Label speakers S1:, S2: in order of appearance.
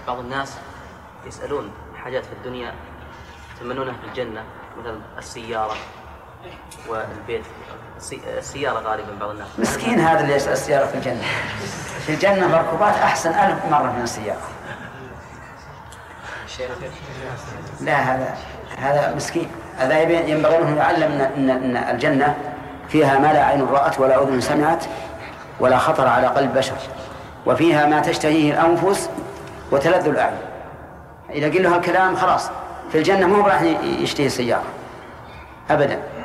S1: بعض الناس يسألون حاجات في الدنيا يتمنونها في الجنة، مثل السيارة والبيت. السيارة غالبا بعض الناس.
S2: مسكين هذا اللي يسأل السيارة في الجنة. في الجنة مركوبات أحسن 1000 مرة من السيارة. لا هذا مسكين، هذا ينبغي له يعلم أن الجنة فيها ما لا عين رأت ولا أذن سمعت ولا خطر على قلب بشر، وفيها ما تشتهيه الأنفس وتلذ الأعين. إذا قل له الكلام خلاص في الجنة مو راح يشتهي السيارة أبدا.